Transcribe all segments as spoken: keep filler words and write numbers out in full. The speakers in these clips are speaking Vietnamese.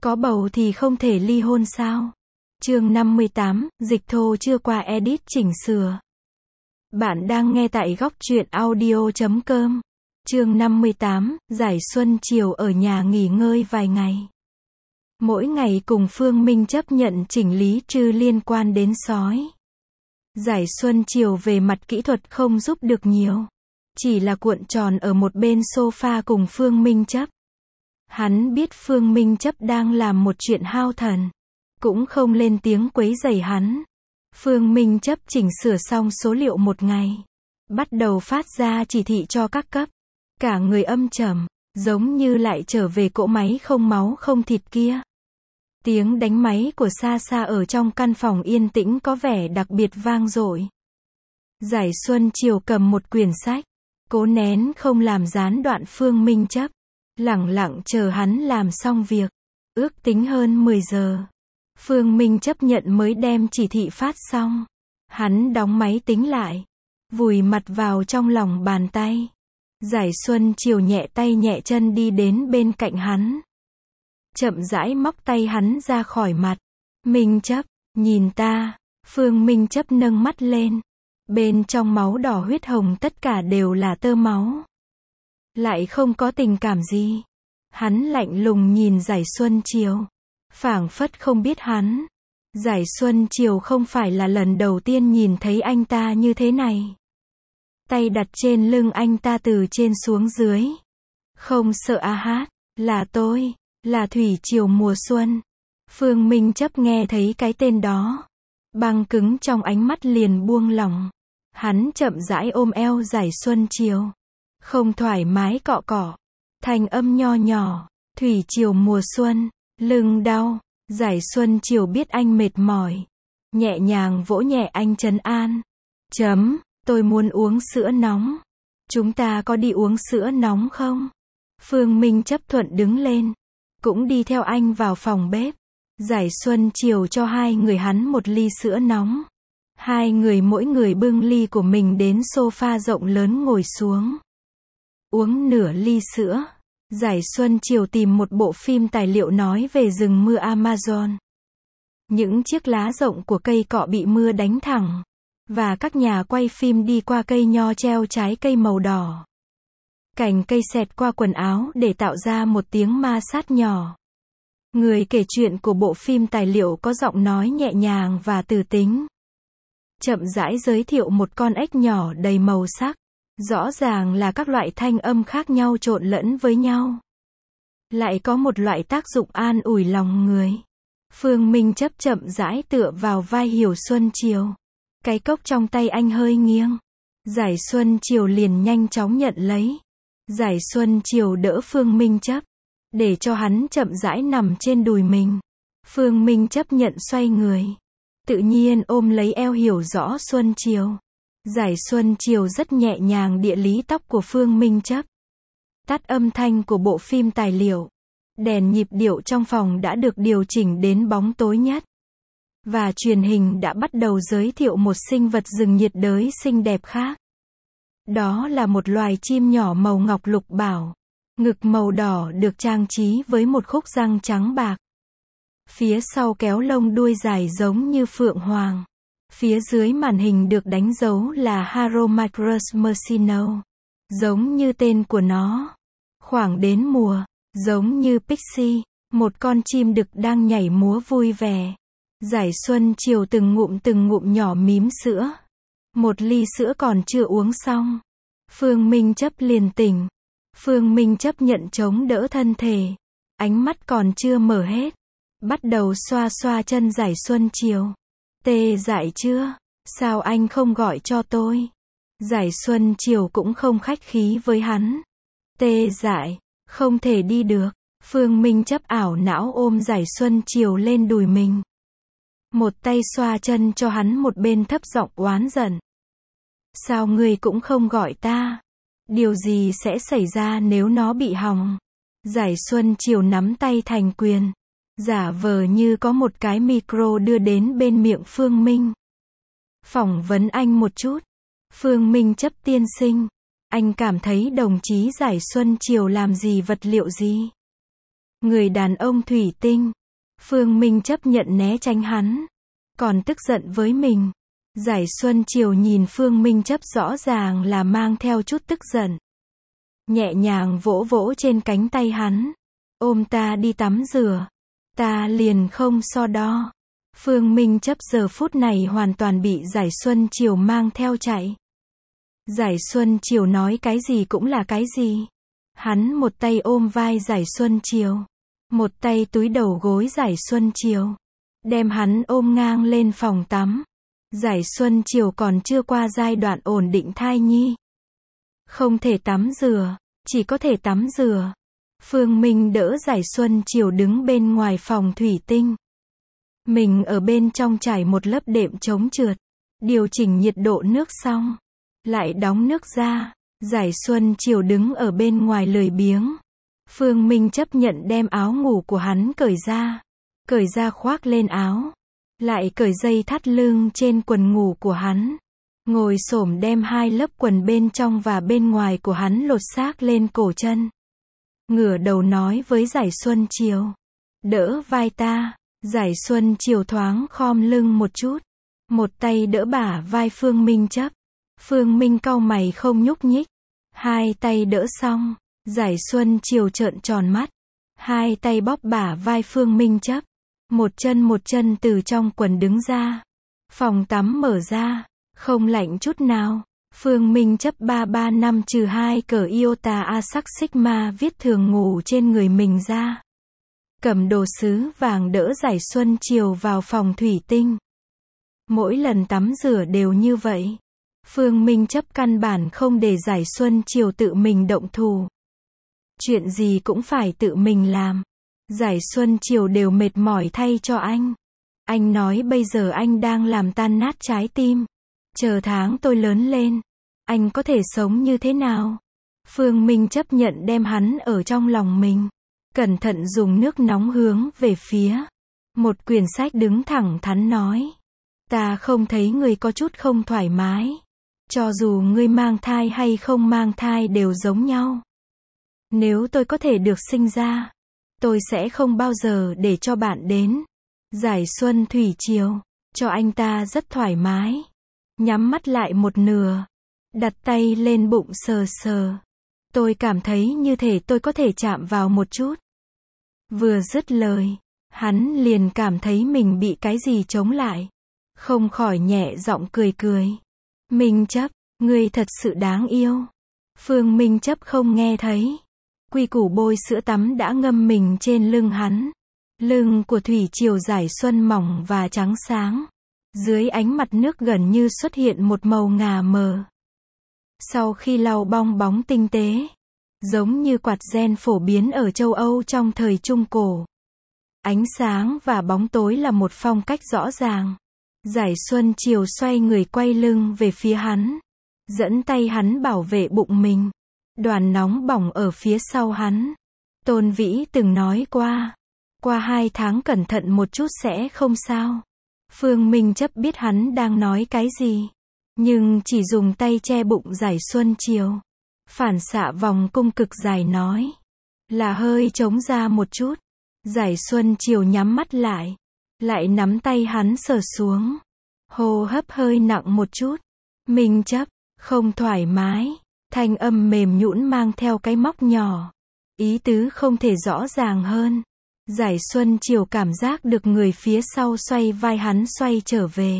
Có bầu thì không thể ly hôn sao? Chương năm mươi tám, dịch thô chưa qua edit chỉnh sửa. Bạn đang nghe tại góc truyện audio chấm com. Chương năm mươi tám, giải xuân chiều ở nhà nghỉ ngơi vài ngày. Mỗi ngày cùng Phương Minh chấp nhận chỉnh lý trừ liên quan đến sói. Giải xuân chiều về mặt kỹ thuật không giúp được nhiều. Chỉ là cuộn tròn ở một bên sofa cùng Phương Minh chấp. Hắn biết Phương Minh chấp đang làm một chuyện hao thần. Cũng không lên tiếng quấy rầy hắn. Phương Minh chấp chỉnh sửa xong số liệu một ngày. Bắt đầu phát ra chỉ thị cho các cấp. Cả người âm trầm, giống như lại trở về cỗ máy không máu không thịt kia. Tiếng đánh máy của xa xa ở trong căn phòng yên tĩnh có vẻ đặc biệt vang dội. Giải xuân chiều cầm một quyển sách. Cố nén không làm gián đoạn Phương Minh chấp. Lẳng lặng chờ hắn làm xong việc. Ước tính hơn mười giờ. Phương Minh chấp nhận mới đem chỉ thị phát xong. Hắn đóng máy tính lại. Vùi mặt vào trong lòng bàn tay. Giải xuân chiều nhẹ tay nhẹ chân đi đến bên cạnh hắn. Chậm rãi móc tay hắn ra khỏi mặt. Minh chấp, nhìn ta. Phương Minh chấp nâng mắt lên. Bên trong máu đỏ huyết hồng tất cả đều là tơ máu. Lại không có tình cảm gì. Hắn lạnh lùng nhìn Giải xuân chiều. Phảng phất không biết hắn. Giải xuân chiều không phải là lần đầu tiên nhìn thấy anh ta như thế này. Tay đặt trên lưng anh ta từ trên xuống dưới. Không sợ a hát, là tôi, là thủy triều mùa xuân. Phương Minh chấp nghe thấy cái tên đó. Băng cứng trong ánh mắt liền buông lỏng. Hắn chậm rãi ôm eo Giải xuân chiều. Không thoải mái cọ cọ. Thành âm nho nhỏ. Thủy triều mùa xuân. Lưng đau. Giải xuân chiều biết anh mệt mỏi. Nhẹ nhàng vỗ nhẹ anh trấn an. Chấm, tôi muốn uống sữa nóng. Chúng ta có đi uống sữa nóng không? Phương Minh chấp thuận đứng lên. Cũng đi theo anh vào phòng bếp. Giải xuân chiều cho hai người hắn một ly sữa nóng. Hai người mỗi người bưng ly của mình đến sofa rộng lớn ngồi xuống. Uống nửa ly sữa. Giải xuân chiều tìm một bộ phim tài liệu nói về rừng mưa Amazon. Những chiếc lá rộng của cây cọ bị mưa đánh thẳng. Và các nhà quay phim đi qua cây nho treo trái cây màu đỏ. Cành cây xẹt qua quần áo để tạo ra một tiếng ma sát nhỏ. Người kể chuyện của bộ phim tài liệu có giọng nói nhẹ nhàng và từ tính. Chậm rãi giới thiệu một con ếch nhỏ đầy màu sắc. Rõ ràng là các loại thanh âm khác nhau trộn lẫn với nhau. Lại có một loại tác dụng an ủi lòng người. Phương Minh chấp chậm rãi tựa vào vai Hiểu Xuân Chiều. Cái cốc trong tay anh hơi nghiêng. Giải Xuân Chiều liền nhanh chóng nhận lấy. Giải Xuân Chiều đỡ Phương Minh chấp. Để cho hắn chậm rãi nằm trên đùi mình. Phương Minh chấp nhận xoay người. Tự nhiên ôm lấy eo Hiểu rõ Xuân Chiều. Giải Xuân Chiều rất nhẹ nhàng địa lý tóc của Phương Minh chấp. Tắt âm thanh của bộ phim tài liệu. Đèn nhịp điệu trong phòng đã được điều chỉnh đến bóng tối nhất. Và truyền hình đã bắt đầu giới thiệu một sinh vật rừng nhiệt đới xinh đẹp khác. Đó là một loài chim nhỏ màu ngọc lục bảo. Ngực màu đỏ được trang trí với một khúc răng trắng bạc. Phía sau kéo lông đuôi dài giống như phượng hoàng. Phía dưới màn hình được đánh dấu là Haromicrus Mercino. Giống như tên của nó. Khoảng đến mùa, giống như Pixie, một con chim đực đang nhảy múa vui vẻ. Giải Xuân Chiều từng ngụm từng ngụm nhỏ mím sữa. Một ly sữa còn chưa uống xong. Phương Minh chấp liền tỉnh. Phương Minh chấp nhận chống đỡ thân thể. Ánh mắt còn chưa mở hết. Bắt đầu xoa xoa chân Giải Xuân Chiều. Tê dại chưa? Sao anh không gọi cho tôi? Giải Xuân Chiều cũng không khách khí với hắn. Tê dại, không thể đi được. Phương Minh chấp ảo não ôm Giải Xuân Chiều lên đùi mình. Một tay xoa chân cho hắn, một bên thấp giọng oán giận. Sao ngươi cũng không gọi ta? Điều gì sẽ xảy ra nếu nó bị hỏng? Giải Xuân Chiều nắm tay thành quyền. Giả vờ như có một cái micro đưa đến bên miệng Phương Minh. Phỏng vấn anh một chút. Phương Minh chấp tiên sinh. Anh cảm thấy đồng chí Giải Xuân Chiều làm gì vật liệu gì? Người đàn ông thủy tinh. Phương Minh chấp nhận né tránh hắn. Còn tức giận với mình. Giải Xuân Chiều nhìn Phương Minh chấp rõ ràng là mang theo chút tức giận. Nhẹ nhàng vỗ vỗ trên cánh tay hắn. Ôm ta đi tắm rửa. Ta liền không so đo. Phương Minh chấp giờ phút này hoàn toàn bị Giải Xuân Chiều mang theo chạy. Giải Xuân Chiều nói cái gì cũng là cái gì. Hắn một tay ôm vai Giải Xuân Chiều. Một tay túi đầu gối Giải Xuân Chiều. Đem hắn ôm ngang lên phòng tắm. Giải Xuân Chiều còn chưa qua giai đoạn ổn định thai nhi. Không thể tắm rửa. Chỉ có thể tắm rửa. Phương Minh đỡ Giải Xuân Chiều đứng bên ngoài phòng thủy tinh. Mình ở bên trong trải một lớp đệm chống trượt. Điều chỉnh nhiệt độ nước xong. Lại đóng nước ra. Giải Xuân Chiều đứng ở bên ngoài lười biếng. Phương Minh chấp nhận đem áo ngủ của hắn cởi ra. Cởi ra khoác lên áo. Lại cởi dây thắt lưng trên quần ngủ của hắn. Ngồi xổm đem hai lớp quần bên trong và bên ngoài của hắn lột xác lên cổ chân. Ngửa đầu nói với Giải Xuân Chiều. Đỡ vai ta. Giải Xuân Chiều thoáng khom lưng một chút. Một tay đỡ bả vai Phương Minh chấp. Phương Minh cau mày không nhúc nhích. Hai tay đỡ xong. Giải Xuân Chiều trợn tròn mắt. Hai tay bóp bả vai Phương Minh chấp. Một chân một chân từ trong quần đứng ra. Phòng tắm mở ra. Không lạnh chút nào. Phương Minh chấp ba ba năm trừ hai cờ iota a sắc sigma viết thường ngủ trên người mình ra. Cầm đồ sứ vàng đỡ Giải Xuân Chiều vào phòng thủy tinh. Mỗi lần tắm rửa đều như vậy. Phương Minh chấp căn bản không để Giải Xuân Chiều tự mình động thủ. Chuyện gì cũng phải tự mình làm. Giải Xuân Chiều đều mệt mỏi thay cho anh. Anh nói bây giờ anh đang làm tan nát trái tim. Chờ tháng tôi lớn lên, anh có thể sống như thế nào? Phương Minh chấp nhận đem hắn ở trong lòng mình. Cẩn thận dùng nước nóng hướng về phía. Một quyển sách đứng thẳng thắn nói. Ta không thấy người có chút không thoải mái. Cho dù ngươi mang thai hay không mang thai đều giống nhau. Nếu tôi có thể được sinh ra, tôi sẽ không bao giờ để cho bạn đến. Giải Xuân Thủy Chiều, cho anh ta rất thoải mái. Nhắm mắt lại một nửa. Đặt tay lên bụng sờ sờ. Tôi cảm thấy như thể tôi có thể chạm vào một chút. Vừa dứt lời, hắn liền cảm thấy mình bị cái gì chống lại. Không khỏi nhẹ giọng cười cười. Minh chấp, ngươi thật sự đáng yêu. Phương Minh chấp không nghe thấy. Quy củ bôi sữa tắm đã ngâm mình trên lưng hắn. Lưng của Thủy Chiều Giải Xuân mỏng và trắng sáng. Dưới ánh mặt nước gần như xuất hiện một màu ngà mờ. Sau khi lau bong bóng tinh tế, giống như quạt gen phổ biến ở châu Âu trong thời Trung Cổ. Ánh sáng và bóng tối là một phong cách rõ ràng. Giải Xuân Chiều xoay người quay lưng về phía hắn. Dẫn tay hắn bảo vệ bụng mình. Đoàn nóng bỏng ở phía sau hắn. Tôn Vĩ từng nói qua. Qua hai tháng cẩn thận một chút sẽ không sao. Phương Minh chấp biết hắn đang nói cái gì. Nhưng chỉ dùng tay che bụng Giải Xuân Chiều. Phản xạ vòng cung cực dài nói. Là hơi trống ra một chút. Giải Xuân Chiều nhắm mắt lại. Lại nắm tay hắn sờ xuống. Hô hấp hơi nặng một chút. Minh chấp, không thoải mái. Thanh âm mềm nhũn mang theo cái móc nhỏ. Ý tứ không thể rõ ràng hơn. Giải Xuân Chiều cảm giác được người phía sau xoay vai hắn xoay trở về.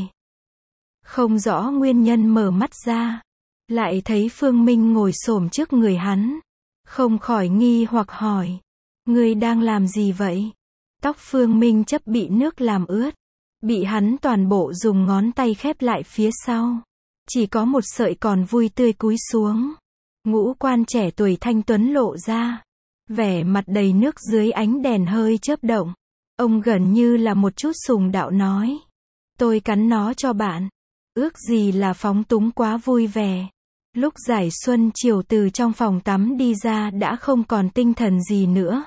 Không rõ nguyên nhân mở mắt ra. Lại thấy Phương Minh ngồi xổm trước người hắn. Không khỏi nghi hoặc hỏi. Ngươi đang làm gì vậy? Tóc Phương Minh chấp bị nước làm ướt. Bị hắn toàn bộ dùng ngón tay khép lại phía sau. Chỉ có một sợi còn vui tươi cúi xuống. Ngũ quan trẻ tuổi thanh tuấn lộ ra. Vẻ mặt đầy nước dưới ánh đèn hơi chớp động. Ông gần như là một chút sùng đạo nói. Tôi cắn nó cho bạn. Ước gì là phóng túng quá vui vẻ. Lúc Giải Xuân Chiều từ trong phòng tắm đi ra đã không còn tinh thần gì nữa.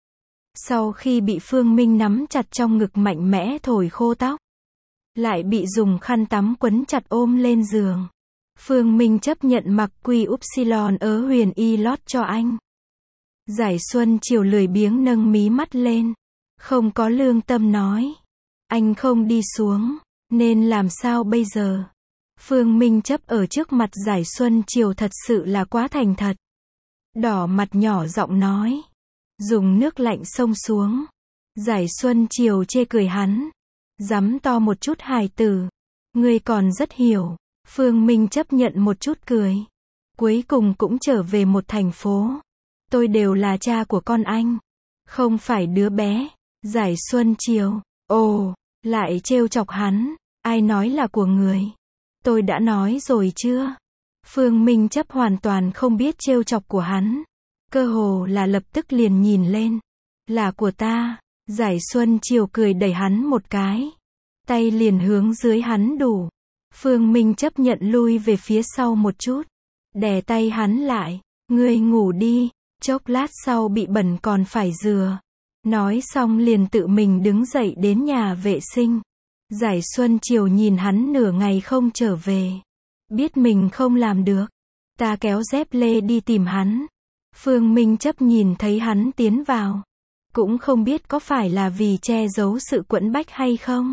Sau khi bị Phương Minh nắm chặt trong ngực mạnh mẽ thổi khô tóc. Lại bị dùng khăn tắm quấn chặt ôm lên giường. Phương Minh chấp nhận mặc quy upsilon ớ huyền y lót cho anh. Giải Xuân Chiều lười biếng nâng mí mắt lên. Không có lương tâm nói. Anh không đi xuống, nên làm sao bây giờ? Phương Minh Chấp ở trước mặt Giải Xuân Chiều thật sự là quá thành thật. Đỏ mặt nhỏ giọng nói. Dùng nước lạnh xông xuống. Giải Xuân Chiều chê cười hắn. Dám to một chút hài tử. Ngươi còn rất hiểu. Phương Minh chấp nhận một chút cười. Cuối cùng cũng trở về một thành phố. Tôi đều là cha của con anh. Không phải đứa bé. Giải Xuân Chiều. Ồ, lại trêu chọc hắn. Ai nói là của người? Tôi đã nói rồi chưa? Phương Minh chấp hoàn toàn không biết trêu chọc của hắn. Cơ hồ là lập tức liền nhìn lên. Là của ta. Giải Xuân Chiều cười đẩy hắn một cái. Tay liền hướng dưới hắn đủ. Phương Minh chấp nhận lui về phía sau một chút. Đè tay hắn lại. Ngươi ngủ đi. Chốc lát sau bị bẩn còn phải rửa. Nói xong liền tự mình đứng dậy đến nhà vệ sinh. Giải Xuân Chiều nhìn hắn nửa ngày không trở về. Biết mình không làm được. Ta kéo dép lê đi tìm hắn. Phương Minh chấp nhìn thấy hắn tiến vào. Cũng không biết có phải là vì che giấu sự quẫn bách hay không.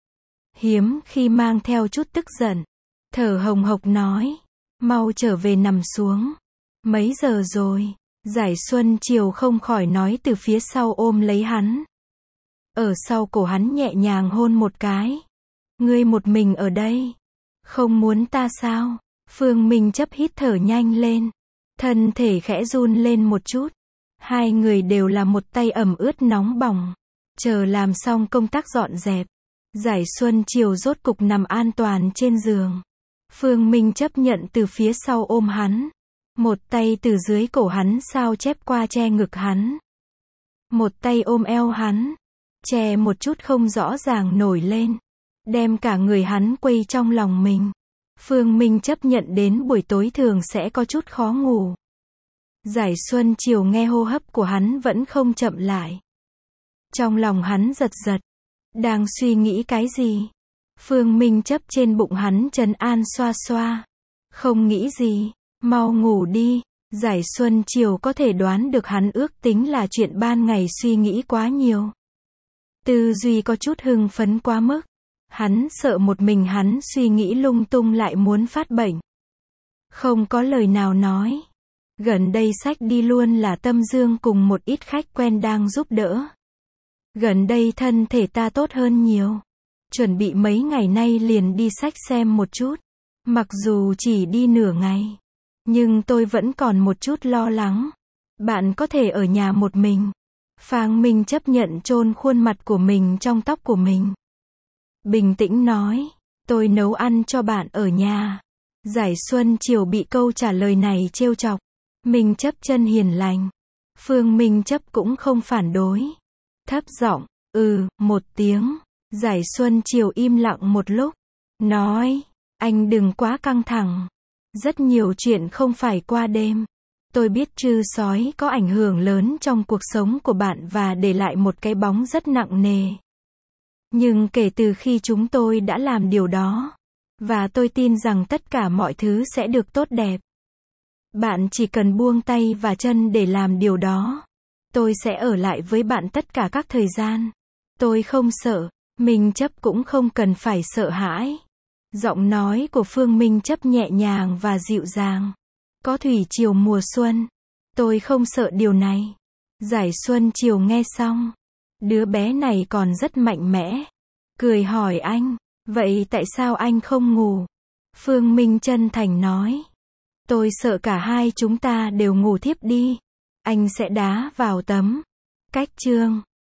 Hiếm khi mang theo chút tức giận. Thở hồng hộc nói. Mau trở về nằm xuống. Mấy giờ rồi? Giải Xuân Chiều không khỏi nói từ phía sau ôm lấy hắn. Ở sau cổ hắn nhẹ nhàng hôn một cái. Ngươi một mình ở đây. Không muốn ta sao? Phương Minh chấp hít thở nhanh lên. Thân thể khẽ run lên một chút. Hai người đều là một tay ẩm ướt nóng bỏng. Chờ làm xong công tác dọn dẹp. Giải Xuân Chiều rốt cục nằm an toàn trên giường. Phương Minh chấp nhận từ phía sau ôm hắn. Một tay từ dưới cổ hắn sao chép qua che ngực hắn. Một tay ôm eo hắn. Che một chút không rõ ràng nổi lên. Đem cả người hắn quây trong lòng mình. Phương Minh chấp nhận đến buổi tối thường sẽ có chút khó ngủ. Giải Xuân Chiều nghe hô hấp của hắn vẫn không chậm lại. Trong lòng hắn giật giật. Đang suy nghĩ cái gì? Phương Minh chấp trên bụng hắn trấn an xoa xoa. Không nghĩ gì. Mau ngủ đi. Giải Xuân Chiều có thể đoán được hắn ước tính là chuyện ban ngày suy nghĩ quá nhiều. Tư duy có chút hưng phấn quá mức. Hắn sợ một mình hắn suy nghĩ lung tung lại muốn phát bệnh. Không có lời nào nói. Gần đây sách đi luôn là Tâm Dương cùng một ít khách quen đang giúp đỡ. Gần đây thân thể ta tốt hơn nhiều. Chuẩn bị mấy ngày nay liền đi sách xem một chút. Mặc dù chỉ đi nửa ngày. Nhưng tôi vẫn còn một chút lo lắng. Bạn có thể ở nhà một mình. Phang Minh chấp nhận chôn khuôn mặt của mình trong tóc của mình. Bình tĩnh nói. Tôi nấu ăn cho bạn ở nhà. Giải Xuân Chiều bị câu trả lời này trêu chọc. Minh chấp chân hiền lành. Phương Minh chấp cũng không phản đối. Thấp giọng, ừ, một tiếng. Giải Xuân Chiều im lặng một lúc. Nói, anh đừng quá căng thẳng. Rất nhiều chuyện không phải qua đêm. Tôi biết trư sói có ảnh hưởng lớn trong cuộc sống của bạn và để lại một cái bóng rất nặng nề. Nhưng kể từ khi chúng tôi đã làm điều đó, và tôi tin rằng tất cả mọi thứ sẽ được tốt đẹp. Bạn chỉ cần buông tay và chân để làm điều đó. Tôi sẽ ở lại với bạn tất cả các thời gian. Tôi không sợ. Minh chấp cũng không cần phải sợ hãi. Giọng nói của Phương Minh chấp nhẹ nhàng và dịu dàng. Có thủy triều mùa xuân. Tôi không sợ điều này. Giải Xuân Chiều nghe xong. Đứa bé này còn rất mạnh mẽ. Cười hỏi anh. Vậy tại sao anh không ngủ? Phương Minh chân thành nói. Tôi sợ cả hai chúng ta đều ngủ thiếp đi. Anh sẽ đá vào tấm. Cách chương.